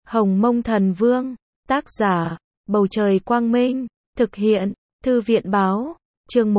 Hồng Mông Thần Vương, tác giả, Bầu Trời Quang Minh, thực hiện, Thư viện Báo, chương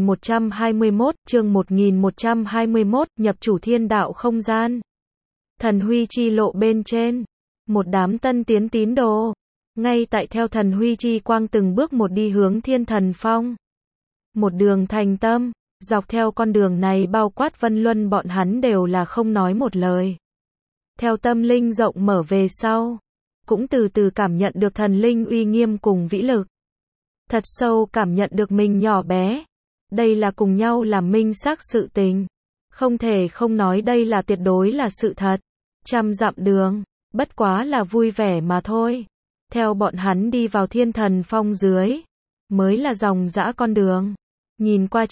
1121, nhập chủ thiên đạo không gian. Thần Huy Chi lộ bên trên, một đám tân tiến tín đồ, ngay tại theo Thần Huy Chi quang từng bước một đi hướng Thiên Thần Phong. Một đường thành tâm, dọc theo con đường này bao quát Vân Luân bọn hắn đều là không nói một lời. Theo tâm linh rộng mở về sau, cũng từ từ cảm nhận được thần linh uy nghiêm cùng vĩ lực. Thật sâu cảm nhận được mình nhỏ bé. Đây là cùng nhau làm minh xác sự tình. Không thể không nói đây là tuyệt đối là sự thật. Trăm dặm đường, bất quá là vui vẻ mà thôi. Theo bọn hắn đi vào Thiên Thần Phong dưới, mới là dòng dã con đường. Nhìn qua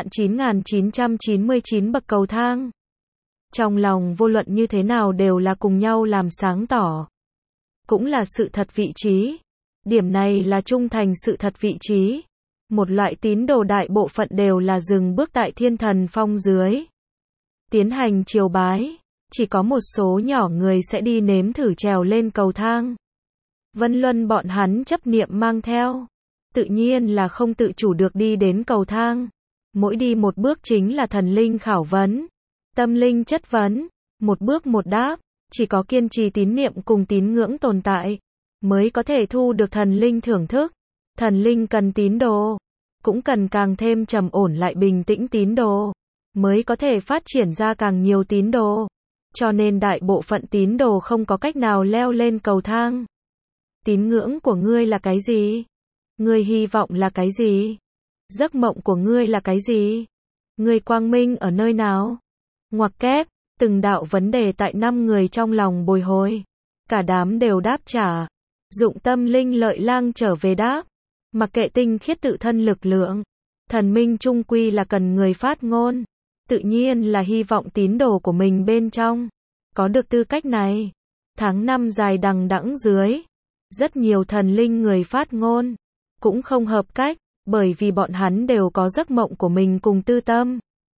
9.999 bậc cầu thang. Trong lòng vô luận như thế nào đều là cùng nhau làm sáng tỏ. Cũng là sự thật vị trí. Điểm này là trung thành sự thật vị trí. Một loại tín đồ đại bộ phận đều là dừng bước tại Thiên Thần Phong dưới. Tiến hành triều bái. Chỉ có một số nhỏ người sẽ đi nếm thử trèo lên cầu thang. Vân Luân bọn hắn chấp niệm mang theo. Tự nhiên là không tự chủ được đi đến cầu thang. Mỗi đi một bước chính là thần linh khảo vấn. Tâm linh chất vấn. Một bước một đáp. Chỉ có kiên trì tín niệm cùng tín ngưỡng tồn tại, mới có thể thu được thần linh thưởng thức. Thần linh cần tín đồ, cũng cần càng thêm trầm ổn lại bình tĩnh tín đồ, mới có thể phát triển ra càng nhiều tín đồ. Cho nên đại bộ phận tín đồ không có cách nào leo lên cầu thang. Tín ngưỡng của ngươi là cái gì? Ngươi hy vọng là cái gì? Giấc mộng của ngươi là cái gì? Ngươi quang minh ở nơi nào? Ngoặc kép. Từng đạo vấn đề tại 5 người trong lòng bồi hồi. Cả đám đều đáp trả. Dụng tâm linh lợi lang trở về đáp. Mặc kệ tinh khiết tự thân lực lượng. Thần minh trung quy là cần người phát ngôn. Tự nhiên là hy vọng tín đồ của mình bên trong. Có được tư cách này. Tháng 5 dài đằng đẵng dưới. Rất nhiều thần linh người phát ngôn. Cũng không hợp cách. Bởi vì bọn hắn đều có giấc mộng của mình cùng tư tâm.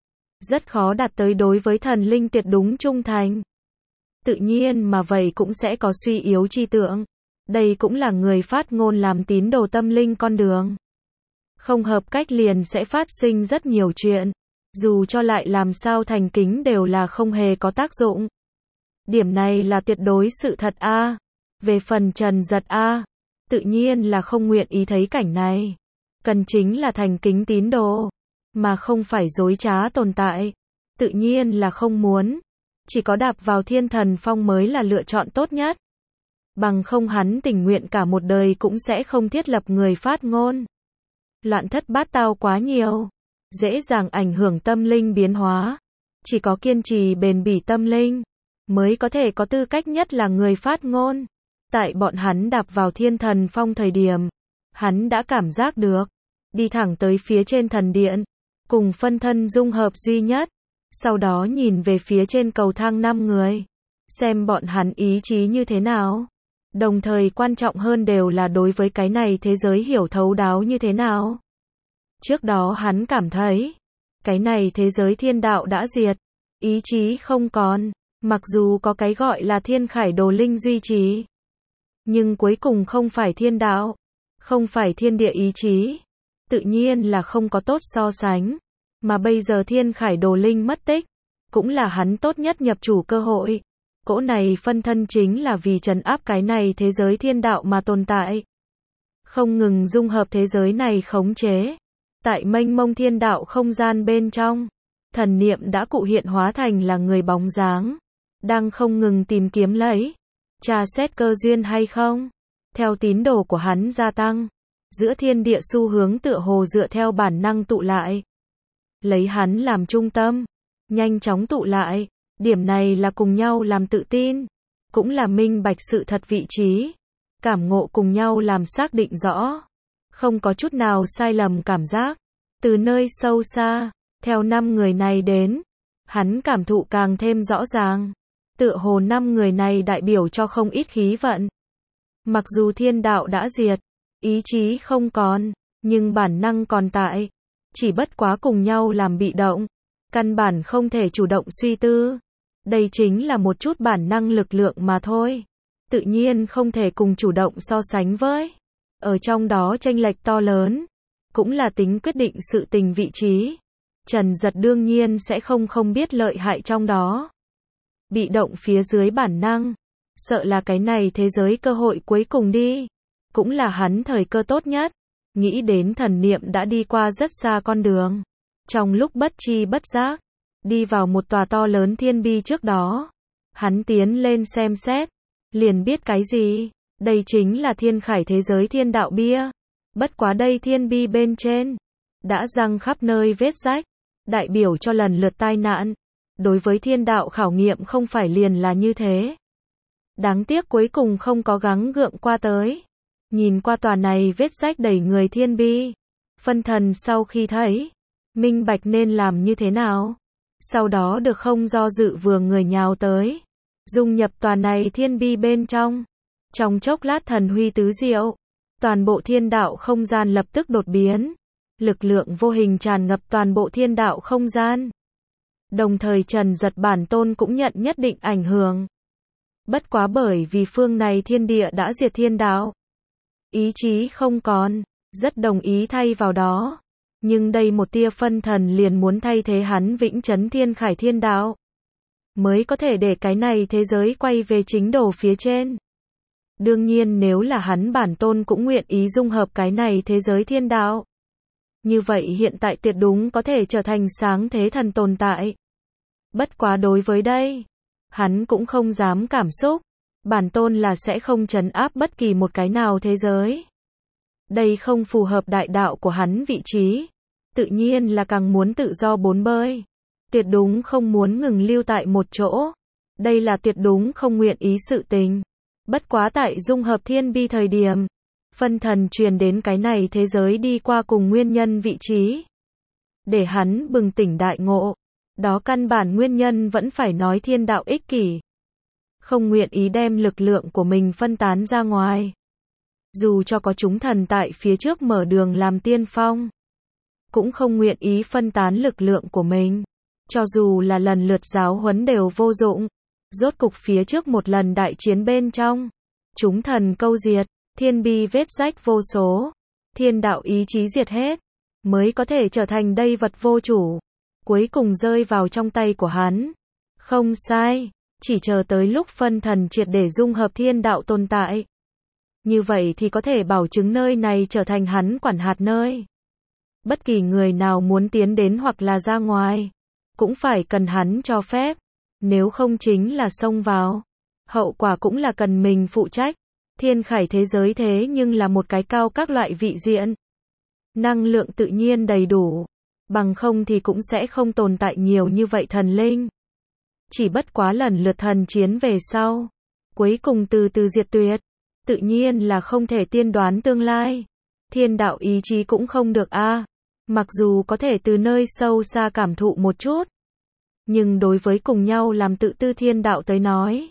Rất khó đạt tới đối với thần linh tuyệt đúng trung thành. Tự nhiên mà vậy cũng sẽ có suy yếu chi tượng. Đây cũng là người phát ngôn làm tín đồ tâm linh con đường. Không hợp cách liền sẽ phát sinh rất nhiều chuyện. Dù cho lại làm sao thành kính đều là không hề có tác dụng. Điểm này là tuyệt đối sự thật a. Về phần Trần Giật a, tự nhiên là không nguyện ý thấy cảnh này. Cần chính là thành kính tín đồ. Mà không phải dối trá tồn tại. Tự nhiên là không muốn. Chỉ có đạp vào Thiên Thần Phong mới là lựa chọn tốt nhất. Bằng không hắn tình nguyện cả một đời cũng sẽ không thiết lập người phát ngôn. Loạn thất bát tao quá nhiều. Dễ dàng ảnh hưởng tâm linh biến hóa. Chỉ có kiên trì bền bỉ tâm linh. Mới có thể có tư cách nhất là người phát ngôn. Tại bọn hắn đạp vào Thiên Thần Phong thời điểm. Hắn đã cảm giác được. Đi thẳng tới phía trên thần điện. Cùng phân thân dung hợp duy nhất. Sau đó nhìn về phía trên cầu thang 5 người. Xem bọn hắn ý chí như thế nào. Đồng thời quan trọng hơn đều là đối với cái này thế giới hiểu thấu đáo như thế nào. Trước đó hắn cảm thấy. Cái này thế giới thiên đạo đã diệt. Ý chí không còn. Mặc dù có cái gọi là thiên khải đồ linh duy trì. Nhưng cuối cùng không phải thiên đạo. Không phải thiên địa ý chí. Tự nhiên là không có tốt so sánh. Mà bây giờ thiên khải đồ linh mất tích. Cũng là hắn tốt nhất nhập chủ cơ hội. Cỗ này phân thân chính là vì trấn áp cái này thế giới thiên đạo mà tồn tại. Không ngừng dung hợp thế giới này khống chế. Tại mênh mông thiên đạo không gian bên trong. Thần niệm đã cụ hiện hóa thành là người bóng dáng. Đang không ngừng tìm kiếm lấy. Tra xét cơ duyên hay không. Theo tín đồ của hắn gia tăng. Giữa thiên địa xu hướng tựa hồ dựa theo bản năng tụ lại. Lấy hắn làm trung tâm. Nhanh chóng tụ lại. Điểm này là cùng nhau làm tự tin. Cũng là minh bạch sự thật vị trí. Cảm ngộ cùng nhau làm xác định rõ. Không có chút nào sai lầm cảm giác. Từ nơi sâu xa. Theo 5 người này đến. Hắn cảm thụ càng thêm rõ ràng. Tựa hồ 5 người này đại biểu cho không ít khí vận. Mặc dù thiên đạo đã diệt. Ý chí không còn. Nhưng bản năng còn tại. Chỉ bất quá cùng nhau làm bị động. Căn bản không thể chủ động suy tư. Đây chính là một chút bản năng lực lượng mà thôi. tự nhiên không thể cùng chủ động so sánh với. Ở trong đó chênh lệch to lớn, cũng là tính quyết định sự tình vị trí. Trần Giật đương nhiên sẽ không biết lợi hại trong đó. Bị động phía dưới bản năng, sợ là cái này thế giới cơ hội cuối cùng đi, cũng là hắn thời cơ tốt nhất. Nghĩ đến thần niệm đã đi qua rất xa con đường. Trong lúc bất tri bất giác, đi vào một tòa to lớn thiên bi trước đó. Hắn tiến lên xem xét, liền biết cái gì? Đây chính là thiên khải thế giới thiên đạo bia. Bất quá đây thiên bi bên trên, đã răng khắp nơi vết rách, đại biểu cho lần lượt tai nạn. Đối với thiên đạo khảo nghiệm không phải liền là như thế. Đáng tiếc cuối cùng không có gắng gượng qua tới. Nhìn qua tòa này vết rách đầy người thiên bi, phân thần sau khi thấy, minh bạch nên làm như thế nào. Sau đó được không do dự vừa người nhào tới, dung nhập tòa này thiên bi bên trong. Trong chốc lát thần huy tứ diệu, toàn bộ thiên đạo không gian lập tức đột biến. Lực lượng vô hình tràn ngập toàn bộ thiên đạo không gian. Đồng thời Trần Giật bản tôn cũng nhận nhất định ảnh hưởng. Bất quá bởi vì phương này thiên địa đã diệt thiên đạo, ý chí không còn, rất đồng ý thay vào đó. Nhưng đây một tia phân thần liền muốn thay thế hắn vĩnh chấn thiên khải thiên đạo, mới có thể để cái này thế giới quay về chính đồ phía trên. Đương nhiên nếu là hắn bản tôn cũng nguyện ý dung hợp cái này thế giới thiên đạo, như vậy hiện tại tuyệt đúng có thể trở thành sáng thế thần tồn tại. Bất quá đối với đây, hắn cũng không dám cảm xúc. Bản tôn là sẽ không trấn áp bất kỳ một cái nào thế giới. Đây không phù hợp đại đạo của hắn vị trí. Tự nhiên là càng muốn tự do bốn bơi. Tuyệt đúng không muốn ngừng lưu tại một chỗ. Đây là tuyệt đúng không nguyện ý sự tình. Bất quá tại dung hợp thiên bi thời điểm, phân thần truyền đến cái này thế giới đi qua cùng nguyên nhân vị trí. Để hắn bừng tỉnh đại ngộ. Đó căn bản nguyên nhân vẫn phải nói thiên đạo ích kỷ. Không nguyện ý đem lực lượng của mình phân tán ra ngoài. Dù cho có chúng thần tại phía trước mở đường làm tiên phong, cũng không nguyện ý phân tán lực lượng của mình. Cho dù là lần lượt giáo huấn đều vô dụng. Rốt cục phía trước một lần đại chiến bên trong, chúng thần câu diệt, thiên bi vết rách vô số, thiên đạo ý chí diệt hết, mới có thể trở thành đây vật vô chủ. Cuối cùng rơi vào trong tay của hắn. Không sai. Chỉ chờ tới lúc phân thần triệt để dung hợp thiên đạo tồn tại. Như vậy thì có thể bảo chứng nơi này trở thành hắn quản hạt nơi. Bất kỳ người nào muốn tiến đến hoặc là ra ngoài, cũng phải cần hắn cho phép. Nếu không chính là xông vào. Hậu quả cũng là cần mình phụ trách. Thiên khải thế giới thế nhưng là một cái cao các loại vị diện. Năng lượng tự nhiên đầy đủ. Bằng không thì cũng sẽ không tồn tại nhiều như vậy thần linh. Chỉ bất quá lần lượt thần chiến về sau, cuối cùng từ từ diệt tuyệt, tự nhiên là không thể tiên đoán tương lai. Thiên đạo ý chí cũng không được a. Mặc dù có thể từ nơi sâu xa cảm thụ một chút, nhưng đối với cùng nhau làm tự tư thiên đạo tới nói,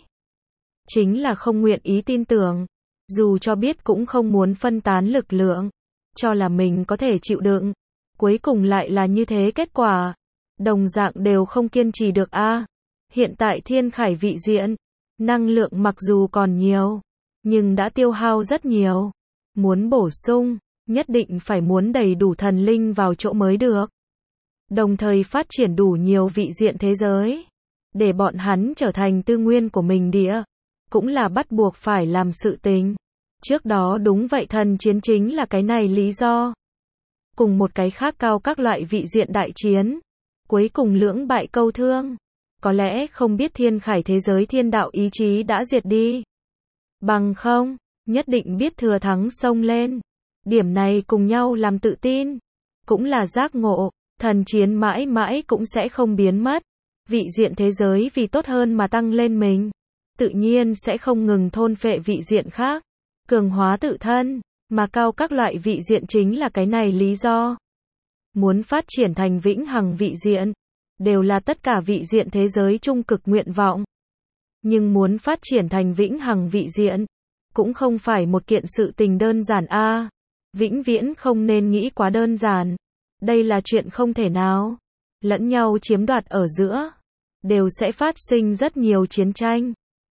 chính là không nguyện ý tin tưởng. Dù cho biết cũng không muốn phân tán lực lượng, cho là mình có thể chịu đựng. Cuối cùng lại là như thế kết quả. Đồng dạng đều không kiên trì được a. Hiện tại thiên khải vị diện, năng lượng mặc dù còn nhiều, nhưng đã tiêu hao rất nhiều. Muốn bổ sung, nhất định phải muốn đầy đủ thần linh vào chỗ mới được. Đồng thời phát triển đủ nhiều vị diện thế giới, để bọn hắn trở thành tư nguyên của mình địa, cũng là bắt buộc phải làm sự tình. Trước đó đúng vậy thần chiến chính là cái này lý do. Cùng một cái khác cao các loại vị diện đại chiến, cuối cùng lưỡng bại câu thương. Có lẽ không biết thiên khải thế giới thiên đạo ý chí đã diệt đi. Bằng không, nhất định biết thừa thắng xông lên. Điểm này cùng nhau làm tự tin. Cũng là giác ngộ, thần chiến mãi mãi cũng sẽ không biến mất. Vị diện thế giới vì tốt hơn mà tăng lên mình. Tự nhiên sẽ không ngừng thôn phệ vị diện khác. Cường hóa tự thân, mà cao các loại vị diện chính là cái này lý do. Muốn phát triển thành vĩnh hằng vị diện, đều là tất cả vị diện thế giới trung cực nguyện vọng. Nhưng muốn phát triển thành vĩnh hằng vị diện, cũng không phải một kiện sự tình đơn giản a. Vĩnh viễn không nên nghĩ quá đơn giản. Đây là chuyện không thể nào. Lẫn nhau chiếm đoạt ở giữa, đều sẽ phát sinh rất nhiều chiến tranh.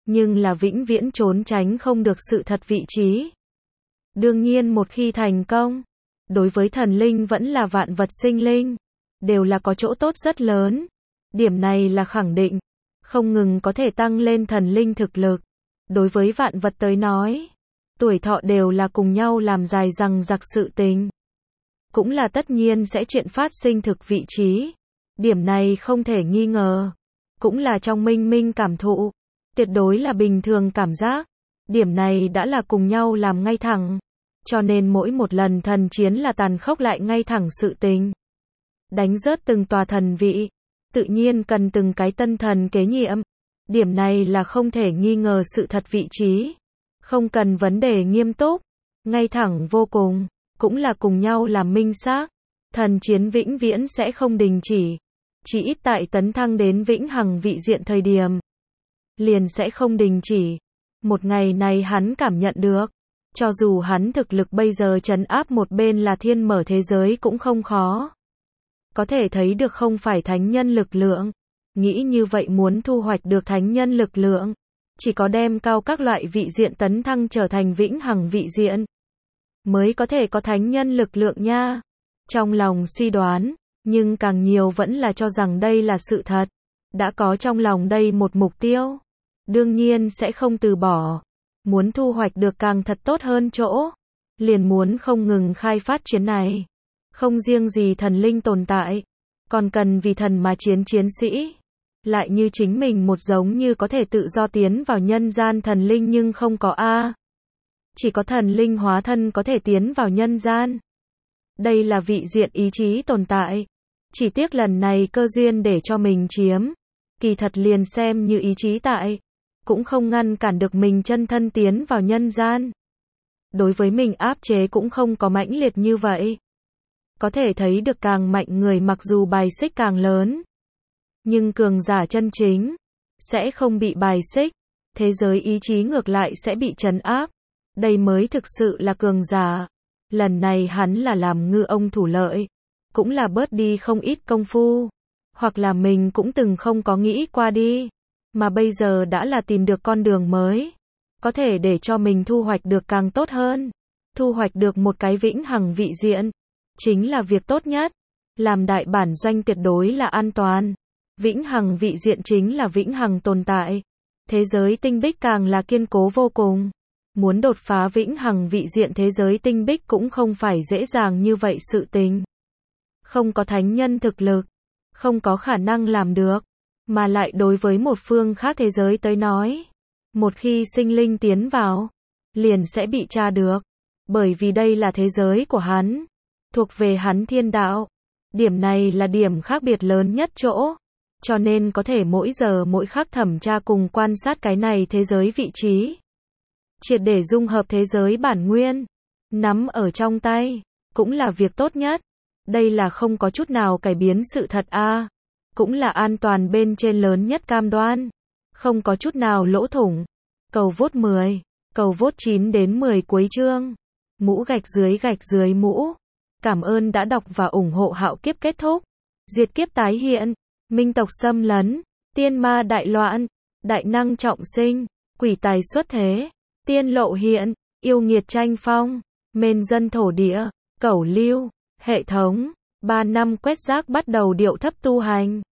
nhưng là vĩnh viễn trốn tránh không được sự thật vị trí. Đương nhiên một khi thành công, đối với thần linh vẫn là vạn vật sinh linh, đều là có chỗ tốt rất lớn. Điểm này là khẳng định, không ngừng có thể tăng lên thần linh thực lực. Đối với vạn vật tới nói, tuổi thọ đều là cùng nhau làm dài dằng dặc sự tình. Cũng là tất nhiên sẽ chuyện phát sinh thực vị trí. Điểm này không thể nghi ngờ. Cũng là trong minh minh cảm thụ. Tuyệt đối là bình thường cảm giác. Điểm này đã là cùng nhau làm ngay thẳng. Cho nên mỗi một lần thần chiến là tàn khốc lại ngay thẳng sự tình. Đánh rớt từng tòa thần vị. Tự nhiên cần từng cái tân thần kế nhiệm. Điểm này là không thể nghi ngờ sự thật vị trí. Không cần vấn đề nghiêm túc. Ngay thẳng vô cùng. Cũng là cùng nhau làm minh xác. Thần chiến vĩnh viễn sẽ không đình chỉ. Chỉ ít tại tấn thăng đến vĩnh hằng vị diện thời điểm. Liền sẽ không đình chỉ. Một ngày này hắn cảm nhận được. Cho dù hắn thực lực bây giờ trấn áp một bên là thiên mở thế giới cũng không khó. Có thể thấy được không phải thánh nhân lực lượng. Nghĩ như vậy muốn thu hoạch được thánh nhân lực lượng. Chỉ có đem cao các loại vị diện tấn thăng trở thành vĩnh hằng vị diện. Mới có thể có thánh nhân lực lượng nha. Trong lòng suy đoán, nhưng càng nhiều vẫn là cho rằng đây là sự thật. Đã có trong lòng đây một mục tiêu. Đương nhiên sẽ không từ bỏ. Muốn thu hoạch được càng thật tốt hơn chỗ. Liền muốn không ngừng khai phát chiến này. Không riêng gì thần linh tồn tại. Còn cần vì thần mà chiến sĩ. Lại như chính mình một giống như có thể tự do tiến vào nhân gian thần linh nhưng không có A. Chỉ có thần linh hóa thân có thể tiến vào nhân gian. Đây là vị diện ý chí tồn tại. Chỉ tiếc lần này cơ duyên để cho mình chiếm. Kỳ thật liền xem như ý chí tại. Cũng không ngăn cản được mình chân thân tiến vào nhân gian. Đối với mình áp chế cũng không có mãnh liệt như vậy. Có thể thấy được càng mạnh người mặc dù bài xích càng lớn. Nhưng cường giả chân chính. Sẽ không bị bài xích. Thế giới ý chí ngược lại sẽ bị trấn áp. Đây mới thực sự là cường giả. Lần này hắn là làm ngư ông thủ lợi. Cũng là bớt đi không ít công phu. Hoặc là mình cũng từng không có nghĩ qua đi. Mà bây giờ đã là tìm được con đường mới. Có thể để cho mình thu hoạch được càng tốt hơn. Thu hoạch được một cái vĩnh hằng vị diện. Chính là việc tốt nhất. Làm đại bản doanh tuyệt đối là an toàn. Vĩnh hằng vị diện chính là vĩnh hằng tồn tại. Thế giới tinh bích càng là kiên cố vô cùng. Muốn đột phá vĩnh hằng vị diện thế giới tinh bích cũng không phải dễ dàng như vậy sự tình. Không có thánh nhân thực lực. Không có khả năng làm được. Mà lại đối với một phương khác thế giới tới nói. Một khi sinh linh tiến vào. Liền sẽ bị tra được. Bởi vì đây là thế giới của hắn. Thuộc về hắn thiên đạo. Điểm này là điểm khác biệt lớn nhất chỗ. Cho nên có thể mỗi giờ mỗi khắc thẩm tra cùng quan sát cái này thế giới vị trí. Triệt để dung hợp thế giới bản nguyên. Nắm ở trong tay. Cũng là việc tốt nhất. Đây là không có chút nào cải biến sự thật a. Cũng là an toàn bên trên lớn nhất cam đoan. Không có chút nào lỗ thủng. Cầu vote 10. Cầu vote 9 đến 10 cuối chương. Mũ gạch dưới mũ. Cảm ơn đã đọc và ủng hộ Hạo Kiếp kết thúc. Diệt kiếp tái hiện. Minh tộc xâm lấn. Tiên ma đại loạn. Đại năng trọng sinh. Quỷ tài xuất thế. Tiên lộ hiện. Yêu nghiệt tranh phong. Mên dân thổ địa. Cẩu lưu. Hệ thống. 3 năm quét rác bắt đầu điệu thấp tu hành.